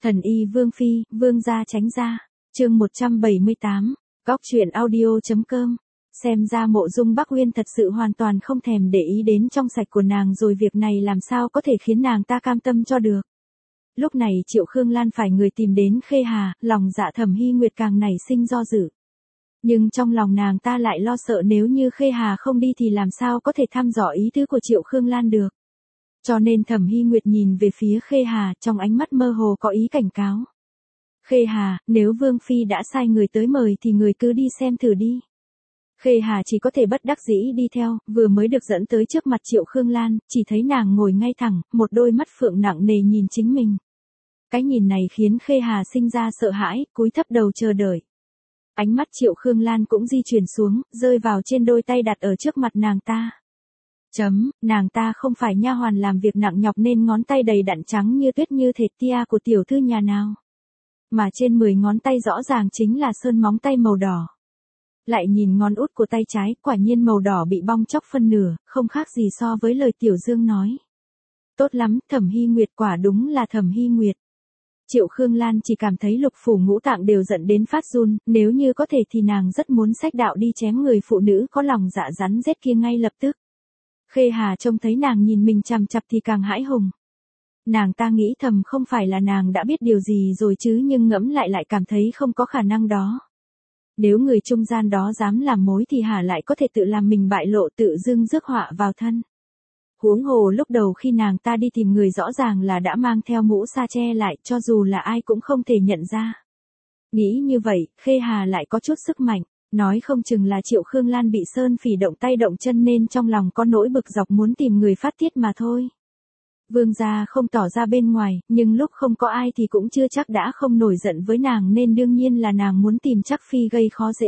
Thần y Vương Phi, Vương gia tránh ra. Chương 178. Góc truyện audio.com. Xem ra Mộ Dung Bắc Uyên thật sự hoàn toàn không thèm để ý đến trong sạch của nàng rồi, việc này làm sao có thể khiến nàng ta cam tâm cho được. Lúc này Triệu Khương Lan phải người tìm đến Khê Hà, lòng dạ Thẩm Hy Nguyệt càng nảy sinh do dự. Nhưng trong lòng nàng ta lại lo sợ nếu như Khê Hà không đi thì làm sao có thể thăm dò ý tứ của Triệu Khương Lan được. Cho nên Thẩm Hy Nguyệt nhìn về phía Khê Hà, trong ánh mắt mơ hồ có ý cảnh cáo. Khê Hà, nếu Vương Phi đã sai người tới mời thì người cứ đi xem thử đi. Khê Hà chỉ có thể bất đắc dĩ đi theo, vừa mới được dẫn tới trước mặt Triệu Khương Lan, chỉ thấy nàng ngồi ngay thẳng, một đôi mắt phượng nặng nề nhìn chính mình. Cái nhìn này khiến Khê Hà sinh ra sợ hãi, cúi thấp đầu chờ đợi. Ánh mắt Triệu Khương Lan cũng di chuyển xuống, rơi vào trên đôi tay đặt ở trước mặt nàng ta. Nàng ta không phải nha hoàn làm việc nặng nhọc nên ngón tay đầy đặn trắng như tuyết như thệt tia của tiểu thư nhà nào. Mà trên 10 ngón tay rõ ràng chính là sơn móng tay màu đỏ. Lại nhìn ngón út của tay trái, quả nhiên màu đỏ bị bong chóc phân nửa, không khác gì so với lời Tiểu Dương nói. Tốt lắm, Thẩm Hy Nguyệt, quả đúng là Thẩm Hy Nguyệt. Triệu Khương Lan chỉ cảm thấy lục phủ ngũ tạng đều giận đến phát run, nếu như có thể thì nàng rất muốn xách đạo đi chém người phụ nữ có lòng dạ rắn rết kia ngay lập tức. Khê Hà trông thấy nàng nhìn mình chằm chằm thì càng hãi hùng. Nàng ta nghĩ thầm không phải là nàng đã biết điều gì rồi chứ, nhưng ngẫm lại cảm thấy không có khả năng đó. Nếu người trung gian đó dám làm mối thì hả lại có thể tự làm mình bại lộ, tự dưng rước họa vào thân. Huống hồ lúc đầu khi nàng ta đi tìm người rõ ràng là đã mang theo mũ sa che lại, cho dù là ai cũng không thể nhận ra. Nghĩ như vậy, Khê Hà lại có chút sức mạnh, nói không chừng là Triệu Khương Lan bị Sơn Phỉ động tay động chân nên trong lòng có nỗi bực dọc muốn tìm người phát tiết mà thôi. Vương gia không tỏ ra bên ngoài, nhưng lúc không có ai thì cũng chưa chắc đã không nổi giận với nàng, nên đương nhiên là nàng muốn tìm Trác Phi gây khó dễ.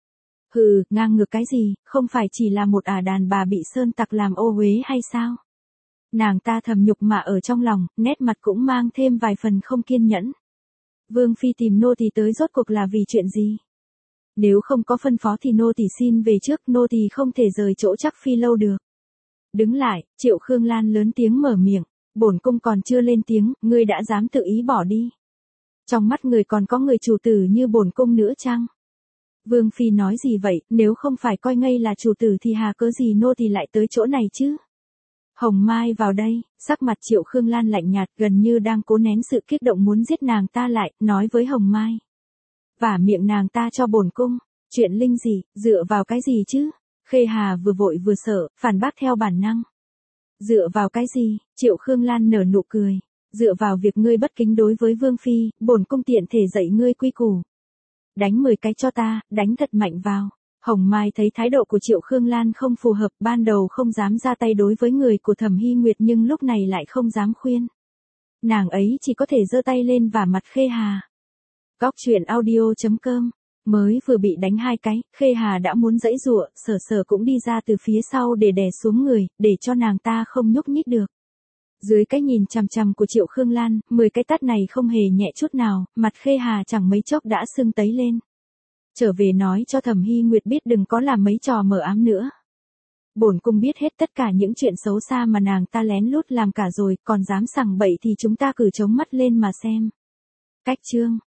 Hừ, ngang ngược cái gì, không phải chỉ là một đàn bà bị Sơn tặc làm ô uế hay sao? Nàng ta thầm nhục mạ ở trong lòng, nét mặt cũng mang thêm vài phần không kiên nhẫn. Vương Phi tìm nô tỳ tới rốt cuộc là vì chuyện gì? Nếu không có phân phó thì nô tỳ xin về trước, nô tỳ không thể rời chỗ Trác Phi lâu được. Đứng lại, Triệu Khương Lan lớn tiếng mở miệng, bổn cung còn chưa lên tiếng, ngươi đã dám tự ý bỏ đi. Trong mắt người còn có người chủ tử như bổn cung nữa chăng? Vương Phi nói gì vậy, nếu không phải coi ngây là chủ tử thì hà cớ gì nô tỳ lại tới chỗ này chứ? Hồng Mai vào đây, sắc mặt Triệu Khương Lan lạnh nhạt, gần như đang cố nén sự kích động muốn giết nàng ta lại, nói với Hồng Mai. Vả miệng nàng ta cho bổn cung, chuyện linh gì, dựa vào cái gì chứ? Khê Hà vừa vội vừa sợ, phản bác theo bản năng. Dựa vào cái gì? Triệu Khương Lan nở nụ cười. Dựa vào việc ngươi bất kính đối với Vương Phi, bổn cung tiện thể dạy ngươi quy củ. Đánh 10 cái cho ta, đánh thật mạnh vào. Hồng Mai thấy thái độ của Triệu Khương Lan không phù hợp, ban đầu không dám ra tay đối với người của Thẩm Hy Nguyệt nhưng lúc này lại không dám khuyên. Nàng ấy chỉ có thể giơ tay lên vả mặt Khê Hà. Góc truyện audio.com. Mới vừa bị đánh 2 cái, Khê Hà đã muốn giãy giụa, Sở cũng đi ra từ phía sau để đè xuống người, để cho nàng ta không nhúc nhích được. Dưới cái nhìn chằm chằm của Triệu Khương Lan, 10 cái tát này không hề nhẹ chút nào, mặt Khê Hà chẳng mấy chốc đã sưng tấy lên. Trở về nói cho Thẩm Hy Nguyệt biết đừng có làm mấy trò mờ ám nữa. Bổn cung biết hết tất cả những chuyện xấu xa mà nàng ta lén lút làm cả rồi, còn dám sằng bậy thì chúng ta cử chống mắt lên mà xem. Cách chương